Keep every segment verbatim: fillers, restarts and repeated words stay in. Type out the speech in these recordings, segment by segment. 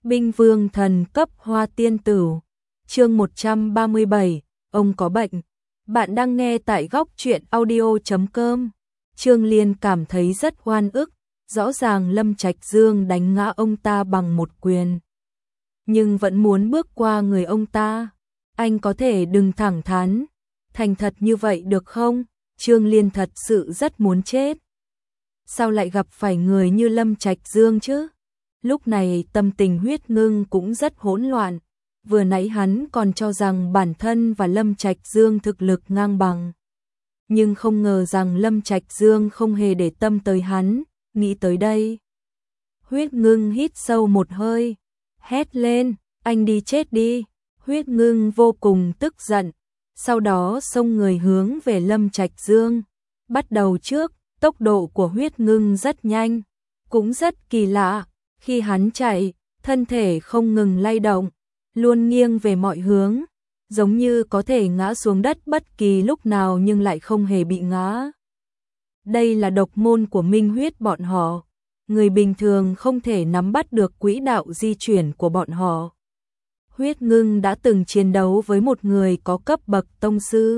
Binh vương thần cấp hoa tiên tử. Chương một trăm ba mươi bảy, ông có bệnh. Bạn đang nghe tại góc truyện audio chấm com. Trương Liên cảm thấy rất oan ức, rõ ràng Lâm Trạch Dương đánh ngã ông ta bằng một quyền, nhưng vẫn muốn bước qua người ông ta. Anh có thể đừng thẳng thắn, thành thật như vậy được không? Trương Liên thật sự rất muốn chết. Sao lại gặp phải người như Lâm Trạch Dương chứ? Lúc này tâm tình Huyết Ngưng cũng rất hỗn loạn. Vừa nãy hắn còn cho rằng bản thân và Lâm Trạch Dương thực lực ngang bằng, nhưng không ngờ rằng Lâm Trạch Dương không hề để tâm tới hắn. Nghĩ tới đây, Huyết Ngưng hít sâu một hơi, hét lên, anh đi chết đi. Huyết Ngưng vô cùng tức giận, sau đó xông người hướng về Lâm Trạch Dương. Bắt đầu trước, tốc độ của Huyết Ngưng rất nhanh, cũng rất kỳ lạ. Khi hắn chạy, thân thể không ngừng lay động, luôn nghiêng về mọi hướng, giống như có thể ngã xuống đất bất kỳ lúc nào nhưng lại không hề bị ngã. Đây là độc môn của Minh Huyết bọn họ, người bình thường không thể nắm bắt được quỹ đạo di chuyển của bọn họ. Huyết Ngưng đã từng chiến đấu với một người có cấp bậc tông sư.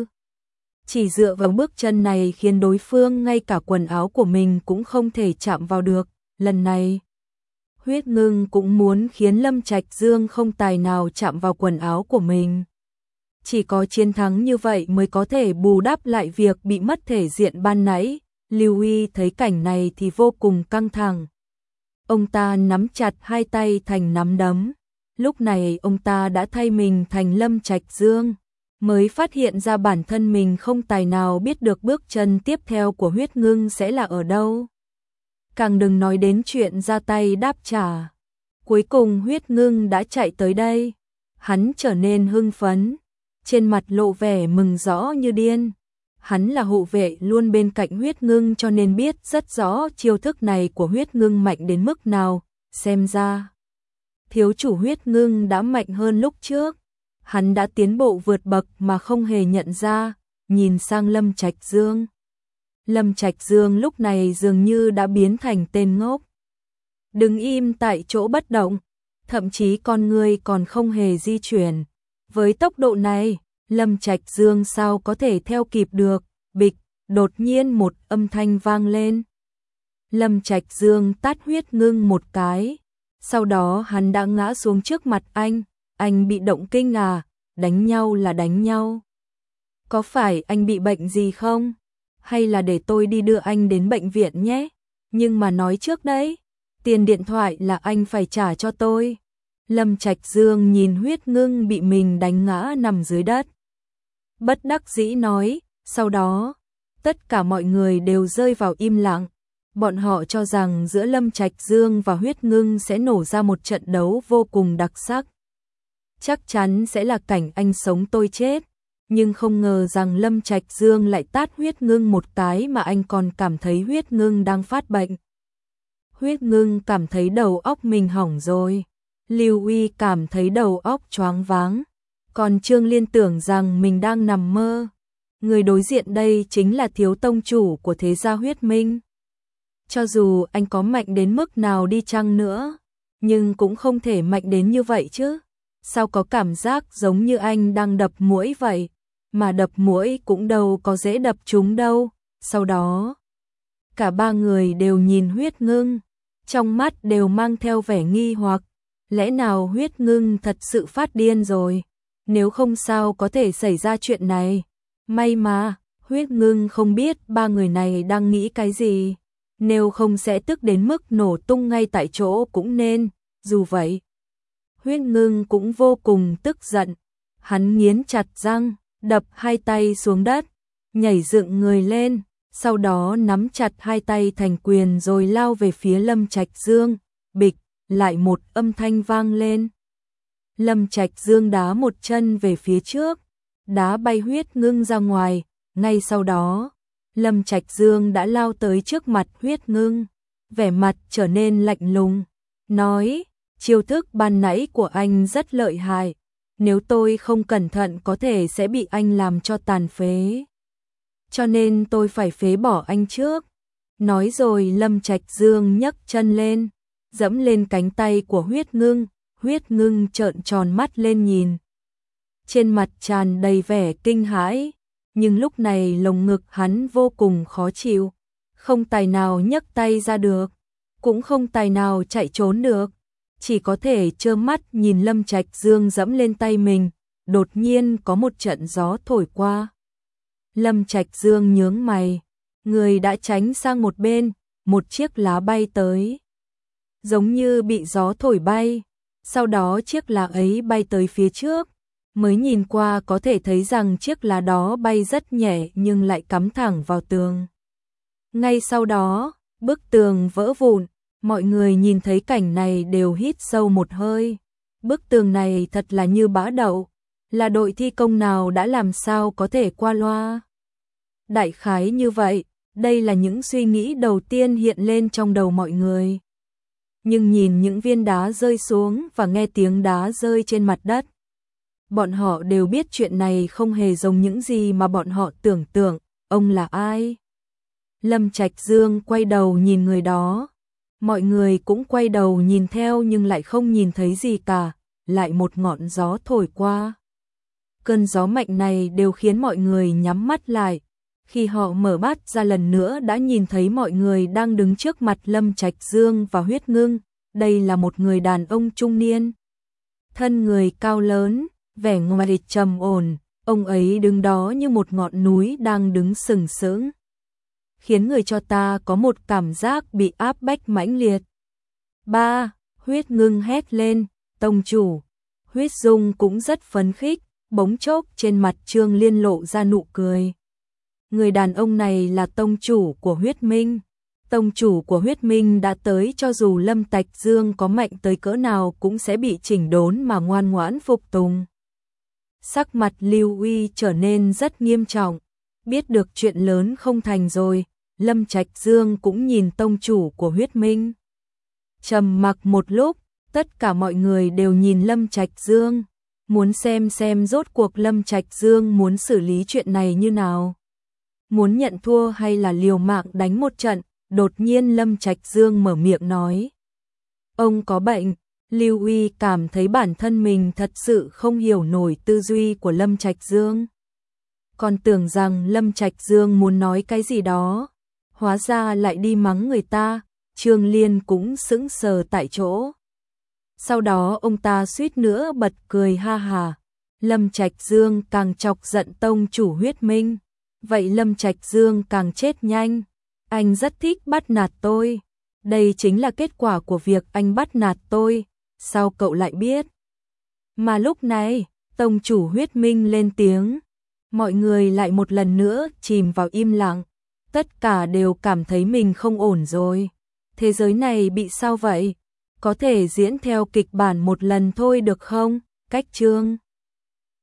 Chỉ dựa vào bước chân này khiến đối phương ngay cả quần áo của mình cũng không thể chạm vào được. Lần này, Huyết Ngưng cũng muốn khiến Lâm Trạch Dương không tài nào chạm vào quần áo của mình. Chỉ có chiến thắng như vậy mới có thể bù đắp lại việc bị mất thể diện ban nãy. Lưu Uy thấy cảnh này thì vô cùng căng thẳng. Ông ta nắm chặt hai tay thành nắm đấm. Lúc này ông ta đã thay mình thành Lâm Trạch Dương, mới phát hiện ra bản thân mình không tài nào biết được bước chân tiếp theo của Huyết Ngưng sẽ là ở đâu. Càng đừng nói đến chuyện ra tay đáp trả. Cuối cùng Huyết Ngưng đã chạy tới đây. Hắn trở nên hưng phấn, trên mặt lộ vẻ mừng rõ như điên. Hắn là hộ vệ luôn bên cạnh Huyết Ngưng cho nên biết rất rõ chiêu thức này của Huyết Ngưng mạnh đến mức nào. Xem ra, thiếu chủ Huyết Ngưng đã mạnh hơn lúc trước. Hắn đã tiến bộ vượt bậc mà không hề nhận ra, nhìn sang Lâm Trạch Dương. Lâm Trạch Dương lúc này dường như đã biến thành tên ngốc, đứng im tại chỗ bất động, thậm chí con người còn không hề di chuyển. Với tốc độ này, Lâm Trạch Dương sao có thể theo kịp được? Bịch, đột nhiên một âm thanh vang lên. Lâm Trạch Dương tát Huyết Ngưng một cái, sau đó hắn đã ngã xuống trước mặt anh. Anh bị động kinh à? Đánh nhau là đánh nhau. Có phải anh bị bệnh gì không? Hay là để tôi đi đưa anh đến bệnh viện nhé? Nhưng mà nói trước đấy, tiền điện thoại là anh phải trả cho tôi. Lâm Trạch Dương nhìn Huyết Ngưng bị mình đánh ngã nằm dưới đất, bất đắc dĩ nói. Sau đó, tất cả mọi người đều rơi vào im lặng. Bọn họ cho rằng giữa Lâm Trạch Dương và Huyết Ngưng sẽ nổ ra một trận đấu vô cùng đặc sắc. Chắc chắn sẽ là cảnh anh sống tôi chết. Nhưng không ngờ rằng Lâm Trạch Dương lại tát Huyết Ngưng một cái mà anh còn cảm thấy Huyết Ngưng đang phát bệnh. Huyết Ngưng cảm thấy đầu óc mình hỏng rồi. Lưu Uy cảm thấy đầu óc choáng váng. Còn Trương Liên tưởng rằng mình đang nằm mơ. Người đối diện đây chính là thiếu tông chủ của thế gia Huyết Minh. Cho dù anh có mạnh đến mức nào đi chăng nữa, nhưng cũng không thể mạnh đến như vậy chứ. Sao có cảm giác giống như anh đang đập muỗi vậy? Mà đập muỗi cũng đâu có dễ đập chúng đâu. Sau đó, cả ba người đều nhìn Huyết Ngưng, trong mắt đều mang theo vẻ nghi hoặc. Lẽ nào Huyết Ngưng thật sự phát điên rồi? Nếu không sao có thể xảy ra chuyện này? May mà, Huyết Ngưng không biết ba người này đang nghĩ cái gì. Nếu không sẽ tức đến mức nổ tung ngay tại chỗ cũng nên. Dù vậy, Huyết Ngưng cũng vô cùng tức giận. Hắn nghiến chặt răng, đập hai tay xuống đất, nhảy dựng người lên, sau đó nắm chặt hai tay thành quyền rồi lao về phía Lâm Trạch Dương. Bịch, lại một âm thanh vang lên. Lâm Trạch Dương đá một chân về phía trước, đá bay Huyết Ngưng ra ngoài. Ngay sau đó, Lâm Trạch Dương đã lao tới trước mặt Huyết Ngưng, vẻ mặt trở nên lạnh lùng, nói: chiêu thức ban nãy của anh rất lợi hại, nếu tôi không cẩn thận có thể sẽ bị anh làm cho tàn phế. Cho nên tôi phải phế bỏ anh trước. Nói rồi Lâm Trạch Dương nhấc chân lên, dẫm lên cánh tay của Huyết Ngưng, Huyết Ngưng trợn tròn mắt lên nhìn. Trên mặt tràn đầy vẻ kinh hãi, nhưng lúc này lồng ngực hắn vô cùng khó chịu, không tài nào nhấc tay ra được, cũng không tài nào chạy trốn được, chỉ có thể trơ mắt nhìn Lâm Trạch Dương dẫm lên tay mình. Đột nhiên có một trận gió thổi qua. Lâm Trạch Dương nhướng mày, người đã tránh sang một bên, một chiếc lá bay tới. Giống như bị gió thổi bay, sau đó chiếc lá ấy bay tới phía trước, mới nhìn qua có thể thấy rằng chiếc lá đó bay rất nhẹ nhưng lại cắm thẳng vào tường. Ngay sau đó, bức tường vỡ vụn, mọi người nhìn thấy cảnh này đều hít sâu một hơi. Bức tường này thật là như bã đậu, là đội thi công nào đã làm sao có thể qua loa. Đại khái như vậy, đây là những suy nghĩ đầu tiên hiện lên trong đầu mọi người. Nhưng nhìn những viên đá rơi xuống và nghe tiếng đá rơi trên mặt đất, bọn họ đều biết chuyện này không hề giống những gì mà bọn họ tưởng tượng. Ông là ai? Lâm Trạch Dương quay đầu nhìn người đó. Mọi người cũng quay đầu nhìn theo nhưng lại không nhìn thấy gì cả. Lại một ngọn gió thổi qua. Cơn gió mạnh này đều khiến mọi người nhắm mắt lại. Khi họ mở mắt ra lần nữa đã nhìn thấy mọi người đang đứng trước mặt Lâm Trạch Dương và Huyết Ngưng. Đây là một người đàn ông trung niên. Thân người cao lớn, vẻ ngoài trầm ổn, ông ấy đứng đó như một ngọn núi đang đứng sừng sững, khiến người cho ta có một cảm giác bị áp bách mãnh liệt. Ba, Huyết Ngưng hét lên, tông chủ. Huyết Dung cũng rất phấn khích, bỗng chốc trên mặt Trương Liên lộ ra nụ cười. Người đàn ông này là tông chủ của Huyết Minh. Tông chủ của Huyết Minh đã tới, cho dù Lâm Trạch Dương có mạnh tới cỡ nào cũng sẽ bị chỉnh đốn mà ngoan ngoãn phục tùng. Sắc mặt Lưu Uy trở nên rất nghiêm trọng, biết được chuyện lớn không thành rồi, Lâm Trạch Dương cũng nhìn tông chủ của Huyết Minh. Trầm mặc một lúc, tất cả mọi người đều nhìn Lâm Trạch Dương, muốn xem xem rốt cuộc Lâm Trạch Dương muốn xử lý chuyện này như nào. Muốn nhận thua hay là liều mạng đánh một trận. Đột nhiên Lâm Trạch Dương mở miệng nói. Ông có bệnh. Lưu Uy cảm thấy bản thân mình thật sự không hiểu nổi tư duy của Lâm Trạch Dương. Còn tưởng rằng Lâm Trạch Dương muốn nói cái gì đó, hóa ra lại đi mắng người ta. Trương Liên cũng sững sờ tại chỗ. Sau đó ông ta suýt nữa bật cười ha hà. Lâm Trạch Dương càng chọc giận tông chủ Huyết Minh. Vậy Lâm Trạch Dương càng chết nhanh. Anh rất thích bắt nạt tôi. Đây chính là kết quả của việc anh bắt nạt tôi. Sao cậu lại biết? Mà lúc này, tông chủ Huyết Minh lên tiếng. Mọi người lại một lần nữa chìm vào im lặng. Tất cả đều cảm thấy mình không ổn rồi. Thế giới này bị sao vậy? Có thể diễn theo kịch bản một lần thôi được không? Cách chương